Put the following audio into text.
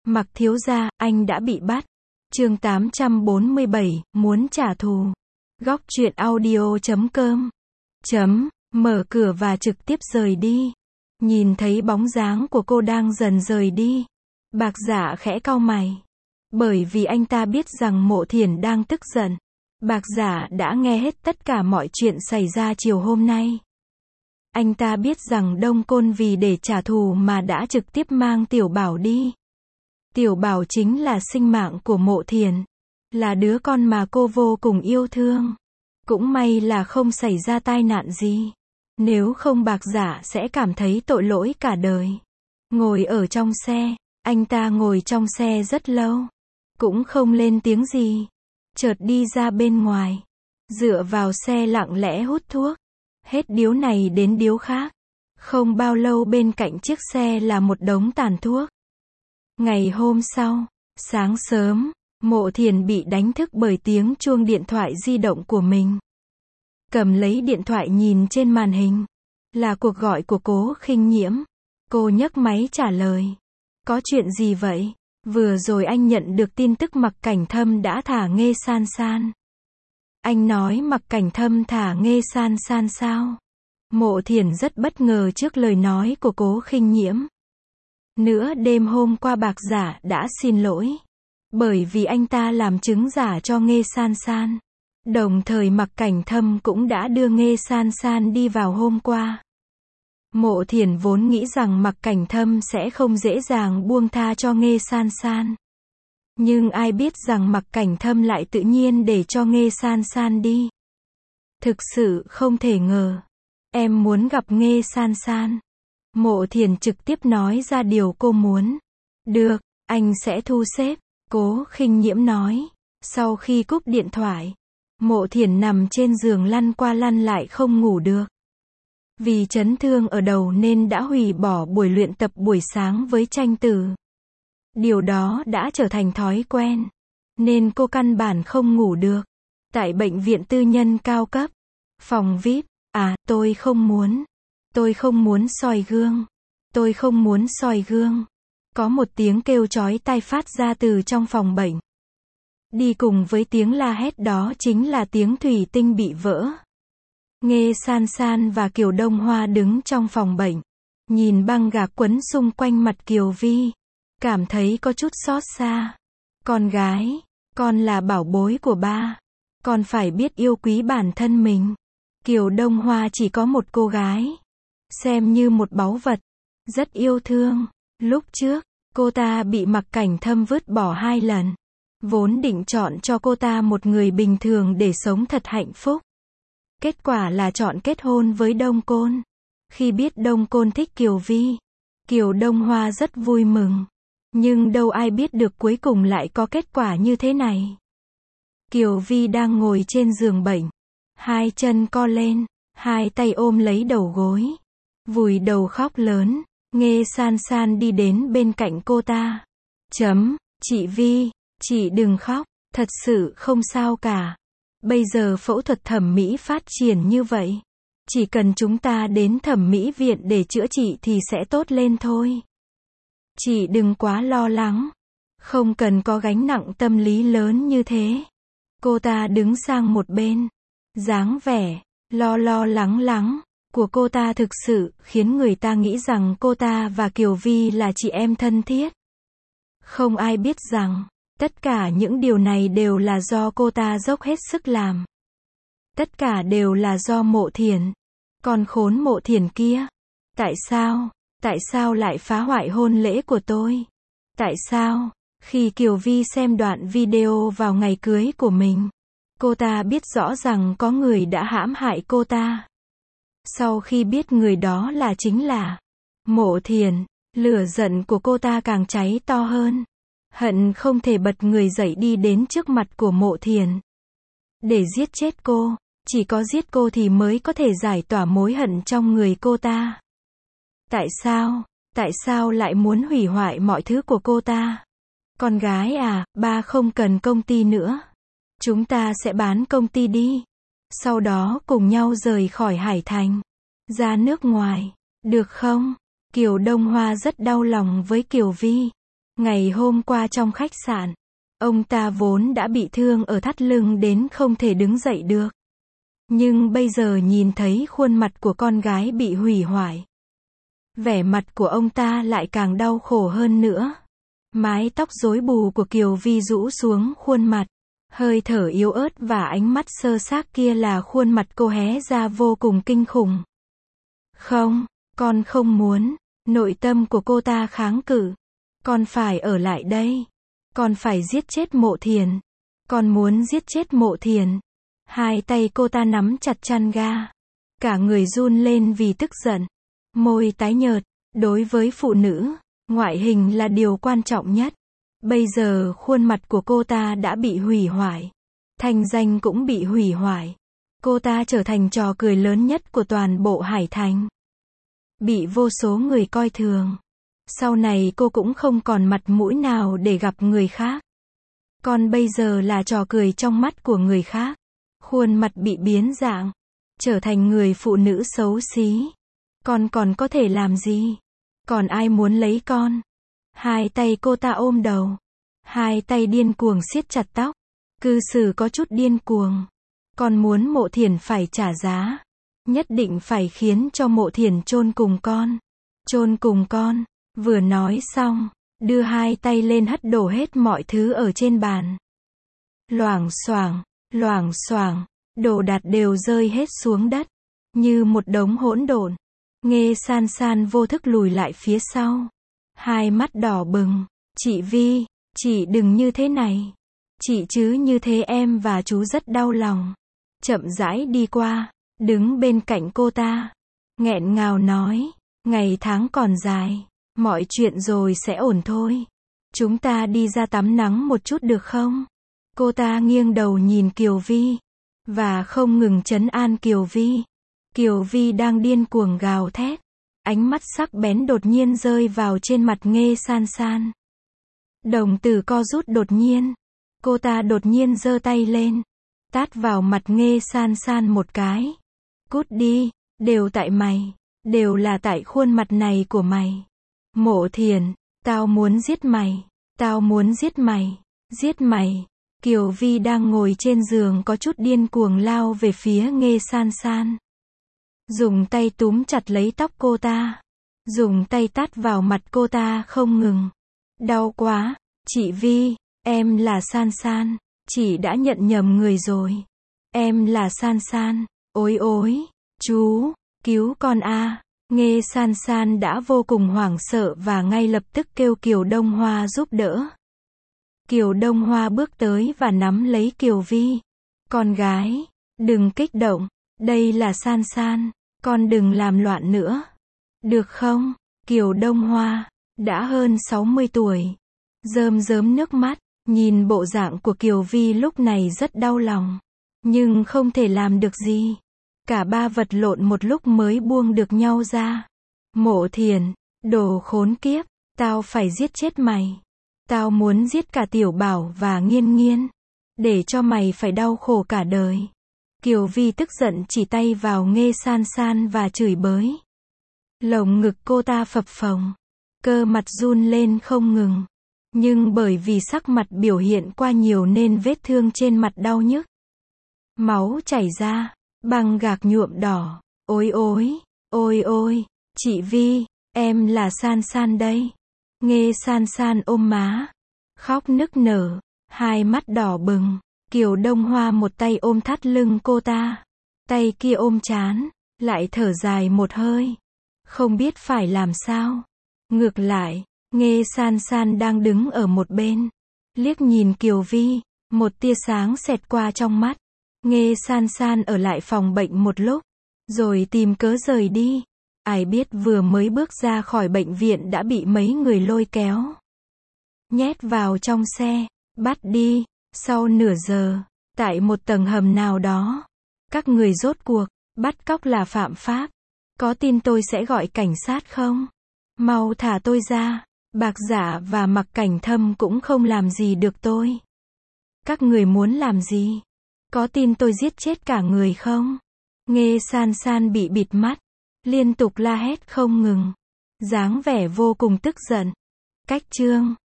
Mặc thiếu gia, anh đã bị bắt. Chương 847, muốn trả thù. Góc truyện audio.com. Mở cửa và trực tiếp rời đi. Nhìn thấy bóng dáng của cô đang dần rời đi. Bạc Dạ khẽ cau mày. Bởi vì anh ta biết rằng Mộ Thiển đang tức giận. Bạc Dạ đã nghe hết tất cả mọi chuyện xảy ra chiều hôm nay. Anh ta biết rằng Đông Côn vì để trả thù mà đã trực tiếp mang Tiểu Bảo đi. Tiểu Bảo chính là sinh mạng của Mộ Thiển. Là đứa con mà cô vô cùng yêu thương. Cũng may là không xảy ra tai nạn gì. Nếu không Bạc Dạ sẽ cảm thấy tội lỗi cả đời. Ngồi ở trong xe, anh ta ngồi trong xe rất lâu. Cũng không lên tiếng gì. Chợt đi ra bên ngoài. Dựa vào xe lặng lẽ hút thuốc. Hết điếu này đến điếu khác. Không bao lâu bên cạnh chiếc xe là một đống tàn thuốc. Ngày hôm sau, sáng sớm, Mộ Thiển bị đánh thức bởi tiếng chuông điện thoại di động của mình. Cầm lấy điện thoại nhìn trên màn hình. Là cuộc gọi của Cố Khinh Nhiễm. Cô nhấc máy trả lời. Có chuyện gì vậy? Vừa rồi anh nhận được tin tức Mặc Cảnh Thâm đã thả Nghê San San. Anh nói Mặc Cảnh Thâm thả Nghê San San sao? Mộ Thiển rất bất ngờ trước lời nói của Cố Khinh Nhiễm. Nửa đêm hôm qua Bạc Dạ đã xin lỗi. Bởi vì anh ta làm chứng giả cho Nghê San San. Đồng thời Mặc Cảnh Thâm cũng đã đưa Nghê San San đi vào hôm qua. Mộ Thiển vốn nghĩ rằng Mặc Cảnh Thâm sẽ không dễ dàng buông tha cho Nghê San San. Nhưng ai biết rằng Mặc Cảnh Thâm lại tự nhiên để cho Nghê San San đi. Thực sự không thể ngờ. Em muốn gặp Nghê San San. Mộ Thiển trực tiếp nói ra điều cô muốn. Được, anh sẽ thu xếp. Cố Khinh Nhiễm nói. Sau khi cúp điện thoại, Mộ Thiển nằm trên giường lăn qua lăn lại không ngủ được. Vì chấn thương ở đầu nên đã hủy bỏ buổi luyện tập buổi sáng với Tranh Tử. Điều đó đã trở thành thói quen. Nên cô căn bản không ngủ được. Tại bệnh viện tư nhân cao cấp. Phòng VIP. Tôi không muốn. Tôi không muốn soi gương. Tôi không muốn soi gương. Có một tiếng kêu chói tai phát ra từ trong phòng bệnh. Đi cùng với tiếng la hét đó chính là tiếng thủy tinh bị vỡ. Nghê San San và Kiều Đông Hoa đứng trong phòng bệnh. Nhìn băng gạc quấn xung quanh mặt Kiều Vi. Cảm thấy có chút xót xa. Con gái, con là bảo bối của ba. Con phải biết yêu quý bản thân mình. Kiều Đông Hoa chỉ có một cô gái. Xem như một báu vật. Rất yêu thương. Lúc trước, cô ta bị Mặc Cảnh Thâm vứt bỏ 2 lần. Vốn định chọn cho cô ta một người bình thường để sống thật hạnh phúc. Kết quả là chọn kết hôn với Đông Côn. Khi biết Đông Côn thích Kiều Vi, Kiều Đông Hoa rất vui mừng. Nhưng đâu ai biết được cuối cùng lại có kết quả như thế này. Kiều Vi đang ngồi trên giường bệnh. 2 chân co lên, 2 tay ôm lấy đầu gối. Vùi đầu khóc lớn. Nghê San San đi đến bên cạnh cô ta. Chị Vi, chị đừng khóc, thật sự không sao cả. Bây giờ phẫu thuật thẩm mỹ phát triển như vậy. Chỉ cần chúng ta đến thẩm mỹ viện để chữa trị thì sẽ tốt lên thôi. Chị đừng quá lo lắng. Không cần có gánh nặng tâm lý lớn như thế. Cô ta đứng sang một bên. Dáng vẻ lo lắng của cô ta thực sự khiến người ta nghĩ rằng cô ta và Kiều Vi là chị em thân thiết. Không ai biết rằng tất cả những điều này đều là do cô ta dốc hết sức làm. Tất cả đều là do Mộ Thiển. Con khốn Mộ Thiển kia. Tại sao lại phá hoại hôn lễ của tôi? Tại sao? Khi Kiều Vi xem đoạn video vào ngày cưới của mình, cô ta biết rõ rằng có người đã hãm hại cô ta. Sau khi biết người đó chính là Mộ Thiển, lửa giận của cô ta càng cháy to hơn. Hận không thể bật người dậy đi đến trước mặt của Mộ Thiển. Để giết chết cô, chỉ có giết cô thì mới có thể giải tỏa mối hận trong người cô ta. Tại sao lại muốn hủy hoại mọi thứ của cô ta? Con gái à, ba không cần công ty nữa. Chúng ta sẽ bán công ty đi. Sau đó cùng nhau rời khỏi Hải Thành. Ra nước ngoài. Được không? Kiều Đông Hoa rất đau lòng với Kiều Vi. Ngày hôm qua trong khách sạn, ông ta vốn đã bị thương ở thắt lưng đến không thể đứng dậy được. Nhưng bây giờ nhìn thấy khuôn mặt của con gái bị hủy hoại, vẻ mặt của ông ta lại càng đau khổ hơn nữa. Mái tóc rối bù của Kiều Vi rũ xuống khuôn mặt, hơi thở yếu ớt và ánh mắt sơ xác kia là khuôn mặt cô hé ra vô cùng kinh khủng. Không, con không muốn. Nội tâm của cô ta kháng cự. Con phải ở lại đây. Con phải giết chết Mộ Thiền. Con muốn giết chết Mộ Thiền. Hai tay cô ta nắm chặt chăn ga. Cả người run lên vì tức giận. Môi tái nhợt. Đối với phụ nữ, ngoại hình là điều quan trọng nhất. Bây giờ khuôn mặt của cô ta đã bị hủy hoại. Thanh danh cũng bị hủy hoại. Cô ta trở thành trò cười lớn nhất của toàn bộ Hải Thành. Bị vô số người coi thường. Sau này cô cũng không còn mặt mũi nào để gặp người khác. Con bây giờ là trò cười trong mắt của người khác. Khuôn mặt bị biến dạng. Trở thành người phụ nữ xấu xí. Con còn có thể làm gì? Còn ai muốn lấy con? Hai tay cô ta ôm đầu. Hai tay điên cuồng siết chặt tóc. Cư xử có chút điên cuồng. Con muốn Mộ Thiền phải trả giá. Nhất định phải khiến cho Mộ Thiền chôn cùng con. Chôn cùng con. Vừa nói xong, đưa hai tay lên hất đổ hết mọi thứ ở trên bàn. Loảng xoảng, đồ đạc đều rơi hết xuống đất. Như một đống hỗn độn. Nghe San San vô thức lùi lại phía sau. Hai mắt đỏ bừng. Chị Vi, chị đừng như thế này. Chị chứ như thế em và chú rất đau lòng. Chậm rãi đi qua, đứng bên cạnh cô ta. Nghẹn ngào nói, ngày tháng còn dài. Mọi chuyện rồi sẽ ổn thôi. Chúng ta đi ra tắm nắng một chút được không? Cô ta nghiêng đầu nhìn Kiều Vi. Và không ngừng trấn an Kiều Vi. Kiều Vi đang điên cuồng gào thét. Ánh mắt sắc bén đột nhiên rơi vào trên mặt Nghe San San. Đồng tử co rút đột nhiên. Cô ta đột nhiên giơ tay lên. Tát vào mặt Nghe San San một cái. Cút đi, đều tại mày. Đều là tại khuôn mặt này của mày. Mộ Thiền, tao muốn giết mày. Tao muốn giết mày. Giết mày. Kiều Vi đang ngồi trên giường có chút điên cuồng lao về phía Nghe San San. Dùng tay túm chặt lấy tóc cô ta. Dùng tay tát vào mặt cô ta không ngừng. Đau quá. Chị Vi, em là San San. Chị đã nhận nhầm người rồi. Em là San San. Ôi ôi, chú, cứu con a. Nghe San San đã vô cùng hoảng sợ và ngay lập tức kêu Kiều Đông Hoa giúp đỡ. Kiều Đông Hoa bước tới và nắm lấy Kiều Vi. Con gái, đừng kích động. Đây là San San. Con đừng làm loạn nữa. Được không? Kiều Đông Hoa, đã hơn 60 tuổi. Rơm rớm nước mắt. Nhìn bộ dạng của Kiều Vi lúc này rất đau lòng. Nhưng không thể làm được gì. Cả ba vật lộn một lúc mới buông được nhau ra. Mộ Thiền, đồ khốn kiếp, tao phải giết chết mày. Tao muốn giết cả Tiểu Bảo và Nghiên Nghiên. Để cho mày phải đau khổ cả đời. Kiều Vi tức giận chỉ tay vào Nghe San San và chửi bới. Lồng ngực cô ta phập phồng. Cơ mặt run lên không ngừng. Nhưng bởi vì sắc mặt biểu hiện qua nhiều nên vết thương trên mặt đau nhức. Máu chảy ra. Băng gạc nhuộm đỏ. Ôi ôi, ôi ôi, chị Vi, em là San San đây. Nghe San San ôm má. Khóc nức nở. Hai mắt đỏ bừng. Kiều Đông Hoa một tay ôm thắt lưng cô ta. Tay kia ôm trán. Lại thở dài một hơi. Không biết phải làm sao. Ngược lại, Nghe San San đang đứng ở một bên. Liếc nhìn Kiều Vi. Một tia sáng xẹt qua trong mắt. Nghe San San ở lại phòng bệnh một lúc. Rồi tìm cớ rời đi. Ai biết vừa mới bước ra khỏi bệnh viện đã bị mấy người lôi kéo. Nhét vào trong xe. Bắt đi. Sau nửa giờ. Tại một tầng hầm nào đó. Các người rốt cuộc. Bắt cóc là phạm pháp. Có tin tôi sẽ gọi cảnh sát không? Mau thả tôi ra. Bạc Giả và Mặc Cảnh Thâm cũng không làm gì được tôi. Các người muốn làm gì? Có tin tôi giết chết cả người không? Nghe San San bị bịt mắt. Liên tục la hét không ngừng. Dáng vẻ vô cùng tức giận. Cách chương